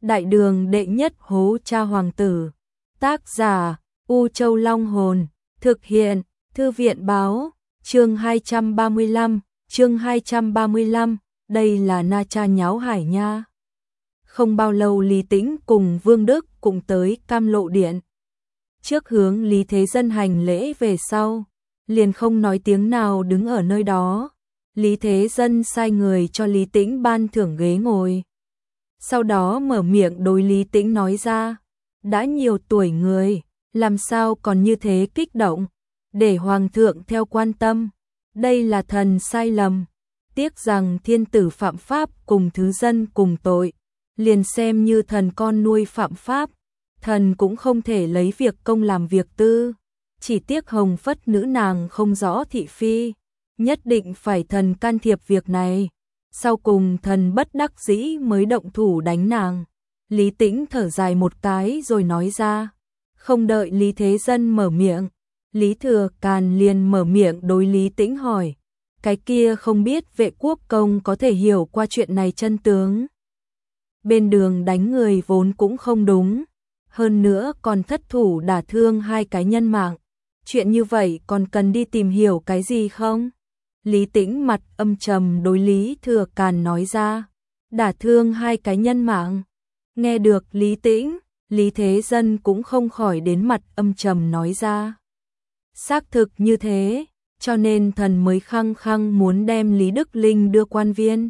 Đại đường đệ nhất hố cha hoàng tử. Tác giả U Châu Long Hồn. Thực hiện Thư viện Báo. Chương 235. Đây là Na Cha nháo hải nha. Không bao lâu Lý Tĩnh cùng Vương Đức cùng tới Cam Lộ Điện. Trước hướng Lý Thế Dân hành lễ về sau, liền không nói tiếng nào đứng ở nơi đó. Lý Thế Dân sai người cho Lý Tĩnh ban thưởng ghế ngồi. Sau đó mở miệng đối Lý Tĩnh nói ra, đã nhiều tuổi người, làm sao còn như thế kích động, để Hoàng thượng theo quan tâm, đây là thần sai lầm, tiếc rằng thiên tử phạm pháp cùng thứ dân cùng tội, liền xem như thần con nuôi phạm pháp, thần cũng không thể lấy việc công làm việc tư, chỉ tiếc Hồng Phất nữ nàng không rõ thị phi, nhất định phải thần can thiệp việc này. Sau cùng thần bất đắc dĩ mới động thủ đánh nàng. Lý Tĩnh thở dài một cái rồi nói ra. Không đợi Lý Thế Dân mở miệng, Lý Thừa Càn liền mở miệng đối Lý Tĩnh hỏi. Cái kia không biết Vệ Quốc Công có thể hiểu qua chuyện này chân tướng. Bên đường đánh người vốn cũng không đúng. Hơn nữa còn thất thủ đả thương hai cái nhân mạng. Chuyện như vậy còn cần đi tìm hiểu cái gì không? Lý Tĩnh mặt âm trầm đối Lý Thừa Càn nói ra, đả thương hai cái nhân mạng. Nghe được Lý Tĩnh, Lý Thế Dân cũng không khỏi đến mặt âm trầm nói ra. Xác thực như thế, cho nên thần mới khăng khăng muốn đem Lý Đức Linh đưa quan viên.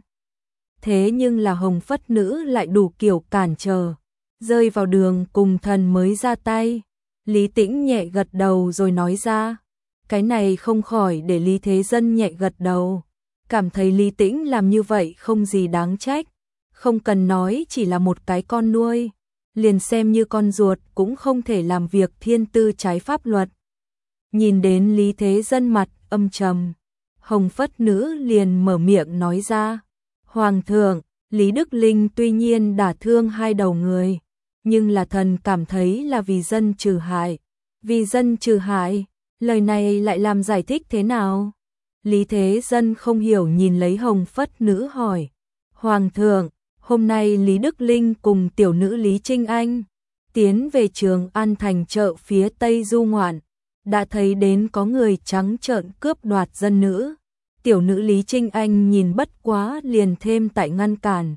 Thế nhưng là Hồng Phất nữ lại đủ kiểu cản trở, rơi vào đường cùng thần mới ra tay. Lý Tĩnh nhẹ gật đầu rồi nói ra. Cái này không khỏi để Lý Thế Dân nhẹ gật đầu, cảm thấy Lý Tĩnh làm như vậy không gì đáng trách, không cần nói chỉ là một cái con nuôi, liền xem như con ruột cũng không thể làm việc thiên tư trái pháp luật. Nhìn đến Lý Thế Dân mặt âm trầm, Hồng Phất nữ liền mở miệng nói ra, Hoàng thượng, Lý Đức Linh tuy nhiên đả thương hai đầu người, nhưng là thần cảm thấy là vì dân trừ hại, vì dân trừ hại. Lời này lại làm giải thích thế nào? Lý Thế Dân không hiểu nhìn lấy Hồng Phất nữ hỏi. Hoàng thượng, hôm nay Lý Đức Linh cùng tiểu nữ Lý Trinh Anh tiến về Trường An thành chợ phía Tây du ngoạn, đã thấy đến có người trắng trợn cướp đoạt dân nữ. Tiểu nữ Lý Trinh Anh nhìn bất quá liền thêm tại ngăn cản.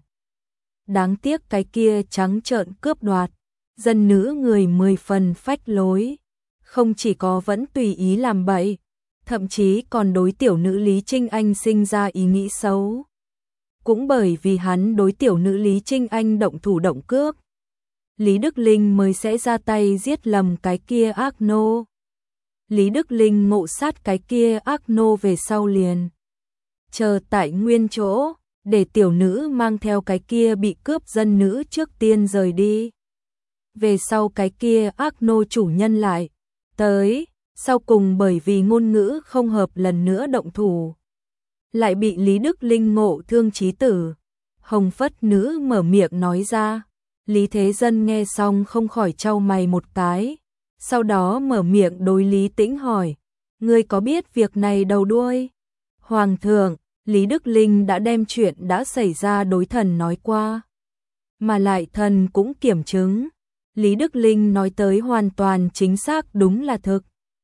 Đáng tiếc cái kia trắng trợn cướp đoạt, dân nữ người 10 phần phách lối. Không chỉ có vẫn tùy ý làm bậy, thậm chí còn đối tiểu nữ Lý Trinh Anh sinh ra ý nghĩ xấu. Cũng bởi vì hắn đối tiểu nữ Lý Trinh Anh động thủ động cước, Lý Đức Linh mới sẽ ra tay giết lầm cái kia ác nô. Lý Đức Linh ngộ sát cái kia ác nô về sau liền chờ tại nguyên chỗ, để tiểu nữ mang theo cái kia bị cướp dân nữ trước tiên rời đi. Về sau cái kia ác nô chủ nhân lại tới, sau cùng bởi vì ngôn ngữ không hợp lần nữa động thủ, lại bị Lý Đức Linh ngộ thương chí tử. Hồng Phất nữ mở miệng nói ra, Lý Thế Dân nghe xong không khỏi chau mày một cái, sau đó mở miệng đối Lý Tĩnh hỏi, ngươi có biết việc này đầu đuôi? Hoàng thượng, Lý Đức Linh đã đem chuyện đã xảy ra đối thần nói qua, mà lại thần cũng kiểm chứng. Lý Đức Linh nói tới hoàn toàn chính xác đúng là thực.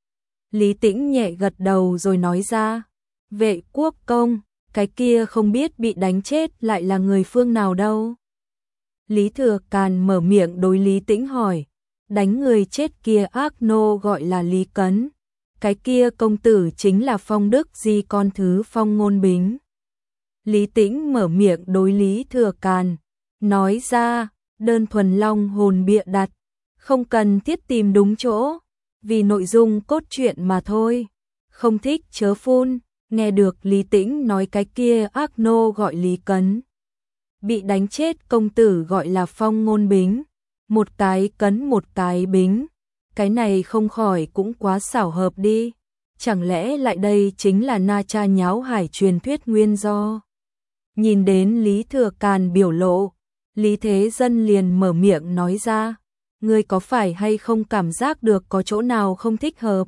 Lý Tĩnh nhẹ gật đầu rồi nói ra, Vệ Quốc Công, cái kia không biết bị đánh chết lại là người phương nào đâu. Lý Thừa Càn mở miệng đối Lý Tĩnh hỏi, đánh người chết kia ác nô gọi là Lý Cấn, cái kia công tử chính là Phong Đức Di con thứ Phong Ngôn Bính. Lý Tĩnh mở miệng đối Lý Thừa Càn, nói ra, đơn thuần long hồn bịa đặt, không cần thiết tìm đúng chỗ, vì nội dung cốt truyện mà thôi, không thích chớ phun. Nghe được Lý Tĩnh nói cái kia ác nô gọi Lý Cấn, bị đánh chết công tử gọi là Phong Ngôn Bính, một cái Cấn một cái Bính, cái này không khỏi cũng quá xảo hợp đi, chẳng lẽ lại đây chính là Na Cha nháo hải truyền thuyết nguyên do. Nhìn đến Lý Thừa Càn biểu lộ, Lý Thế Dân liền mở miệng nói ra, ngươi có phải hay không cảm giác được có chỗ nào không thích hợp?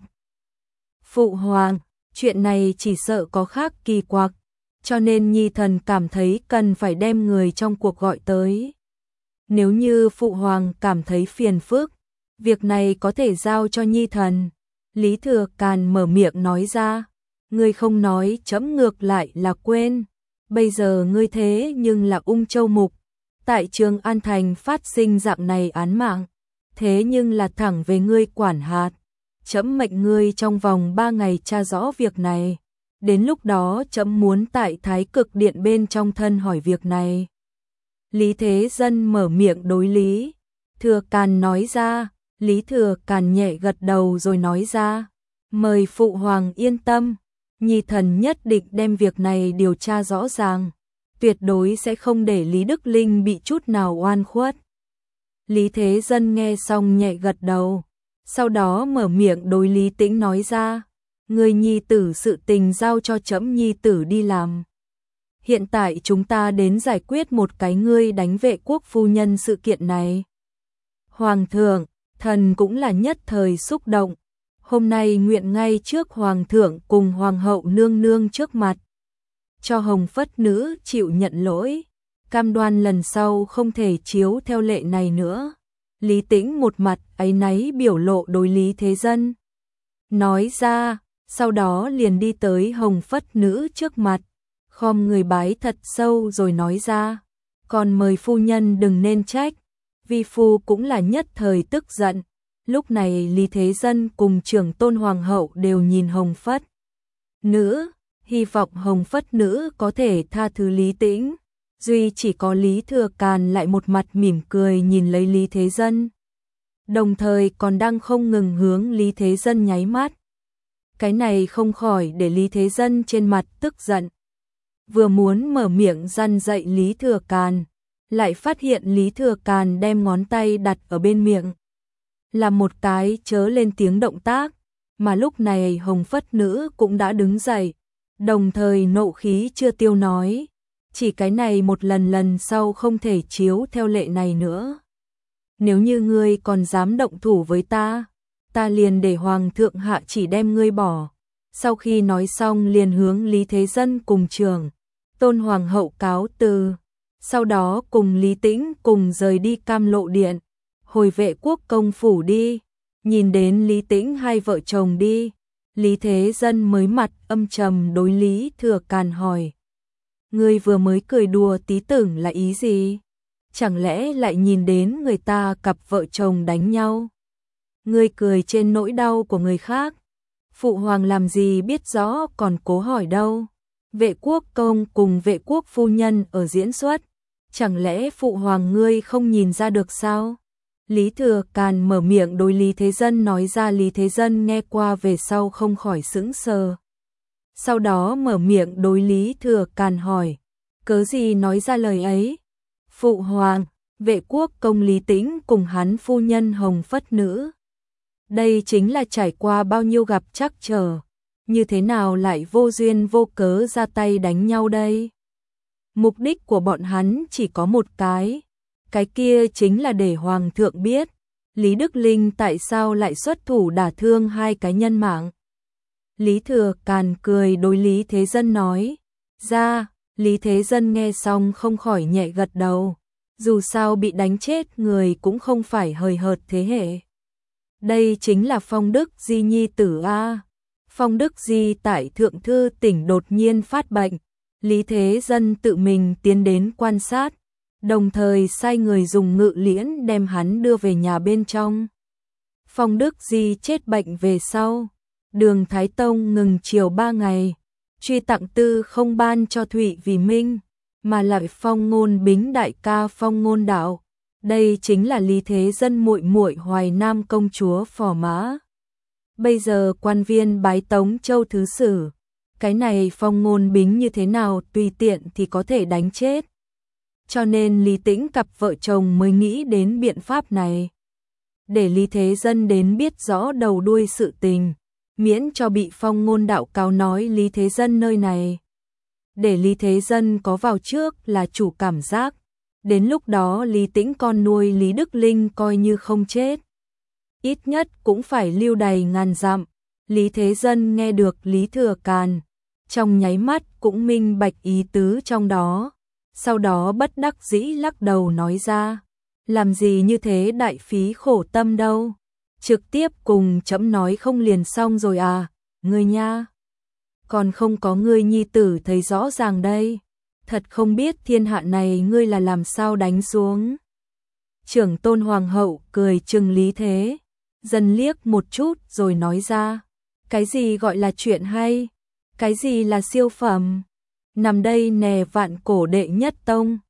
Phụ hoàng, chuyện này chỉ sợ có khác kỳ quặc, cho nên nhi thần cảm thấy cần phải đem người trong cuộc gọi tới. Nếu như phụ hoàng cảm thấy phiền phức, việc này có thể giao cho nhi thần. Lý Thừa Càn mở miệng nói ra, ngươi không nói trẫm ngược lại là quên. Bây giờ ngươi thế nhưng là Ung Châu Mục, tại Trường An Thành phát sinh dạng này án mạng, thế nhưng là thẳng về ngươi quản hạt. Trẫm mệnh ngươi trong vòng 3 ngày tra rõ việc này. Đến lúc đó trẫm muốn tại Thái Cực Điện bên trong thân hỏi việc này. Lý Thế Dân mở miệng đối Lý Thừa Càn nói ra. Lý Thừa Càn nhẹ gật đầu rồi nói ra, mời phụ hoàng yên tâm, nhi thần nhất định đem việc này điều tra rõ ràng, tuyệt đối sẽ không để Lý Đức Linh bị chút nào oan khuất. Lý Thế Dân nghe xong nhẹ gật đầu, sau đó mở miệng đối Lý Tĩnh nói ra, người nhi tử sự tình giao cho trẫm nhi tử đi làm. Hiện tại chúng ta đến giải quyết một cái ngươi đánh vệ quốc phu nhân sự kiện này. Hoàng thượng, thần cũng là nhất thời xúc động, hôm nay nguyện ngay trước hoàng thượng cùng hoàng hậu nương nương trước mặt, cho Hồng Phất nữ chịu nhận lỗi, cam đoan lần sau không thể chiếu theo lệ này nữa. Lý Tĩnh một mặt áy náy biểu lộ đối Lý Thế Dân nói ra, sau đó liền đi tới Hồng Phất nữ trước mặt, khom người bái thật sâu rồi nói ra, còn mời phu nhân đừng nên trách, vi phu cũng là nhất thời tức giận. Lúc này Lý Thế Dân cùng Trưởng Tôn Hoàng hậu đều nhìn Hồng Phất nữ, hy vọng Hồng Phất nữ có thể tha thứ Lý Tĩnh. Duy chỉ có Lý Thừa Càn lại một mặt mỉm cười nhìn lấy Lý Thế Dân, đồng thời còn đang không ngừng hướng Lý Thế Dân nháy mắt. Cái này không khỏi để Lý Thế Dân trên mặt tức giận, vừa muốn mở miệng răn dạy Lý Thừa Càn, lại phát hiện Lý Thừa Càn đem ngón tay đặt ở bên miệng, là một cái chớ lên tiếng động tác, mà lúc này Hồng Phất nữ cũng đã đứng dậy, đồng thời nộ khí chưa tiêu nói, chỉ cái này một lần sau không thể chiếu theo lệ này nữa. Nếu như ngươi còn dám động thủ với ta, ta liền để hoàng thượng hạ chỉ đem ngươi bỏ. Sau khi nói xong liền hướng Lý Thế Dân cùng Trưởng Tôn Hoàng hậu cáo từ, sau đó cùng Lý Tĩnh cùng rời đi Cam Lộ Điện, hồi Vệ Quốc công phủ đi. Nhìn đến Lý Tĩnh hai vợ chồng đi, Lý Thế Dân mới mặt âm trầm đối Lý Thừa Càn hỏi, ngươi vừa mới cười đùa tí tưởng là ý gì? Chẳng lẽ lại nhìn đến người ta cặp vợ chồng đánh nhau? Ngươi cười trên nỗi đau của người khác. Phụ hoàng làm gì biết rõ còn cố hỏi đâu. Vệ quốc công cùng vệ quốc phu nhân ở diễn xuất, chẳng lẽ phụ hoàng ngươi không nhìn ra được sao? Lý Thừa Càn mở miệng đối Lý Thế Dân nói ra. Lý Thế Dân nghe qua về sau không khỏi sững sờ. Sau đó mở miệng đối Lý Thừa Càn hỏi, cớ gì nói ra lời ấy? Phụ hoàng, vệ quốc công Lý Tĩnh cùng hắn phu nhân Hồng Phất nữ, đây chính là trải qua bao nhiêu gặp trắc trở, như thế nào lại vô duyên vô cớ ra tay đánh nhau đây? Mục đích của bọn hắn chỉ có một cái kia chính là để hoàng thượng biết Lý Đức Linh tại sao lại xuất thủ đả thương hai cái nhân mạng. Lý Thừa Càn cười đối Lý Thế Dân nói ra. Lý Thế Dân nghe xong không khỏi nhẹ gật đầu, dù sao bị đánh chết người cũng không phải hời hợt thế hệ. Đây chính là Phong Đức Di nhi tử a. Phong Đức Di tại Thượng Thư tỉnh đột nhiên phát bệnh, Lý Thế Dân tự mình tiến đến quan sát, đồng thời sai người dùng ngự liễn đem hắn đưa về nhà bên trong. Phong Đức Di chết bệnh về sau, Đường Thái Tông ngừng triều 3 ngày, truy tặng tư không ban cho Thụy Vì Minh, mà lại phong Ngôn Bính đại ca phong Ngôn Đạo. Đây chính là Lý Thế Dân muội muội Hoài Nam công chúa Phò Mã. Bây giờ quan viên bái Tống Châu thứ sử, cái này phong Ngôn Bính như thế nào tùy tiện thì có thể đánh chết. Cho nên Lý Tĩnh cặp vợ chồng mới nghĩ đến biện pháp này, để Lý Thế Dân đến biết rõ đầu đuôi sự tình, miễn cho bị phong Ngôn Đạo cáo nói Lý Thế Dân nơi này. Để Lý Thế Dân có vào trước là chủ cảm giác, đến lúc đó Lý Tĩnh con nuôi Lý Đức Linh coi như không chết, ít nhất cũng phải lưu đày ngàn dặm. Lý Thế Dân nghe được Lý Thừa Càn, trong nháy mắt cũng minh bạch ý tứ trong đó, sau đó bất đắc dĩ lắc đầu nói ra, Làm gì như thế đại phí khổ tâm đâu. Trực tiếp cùng trẫm nói không liền xong rồi à, ngươi nha. Còn không có ngươi nhi tử thấy rõ ràng đây. Thật không biết thiên hạ này ngươi là làm sao đánh xuống. Trưởng tôn hoàng hậu cười trừng Lý Thế Dân liếc một chút rồi nói ra. Cái gì gọi là chuyện hay? Cái gì là siêu phẩm? Nằm đây nè vạn cổ đệ nhất tông.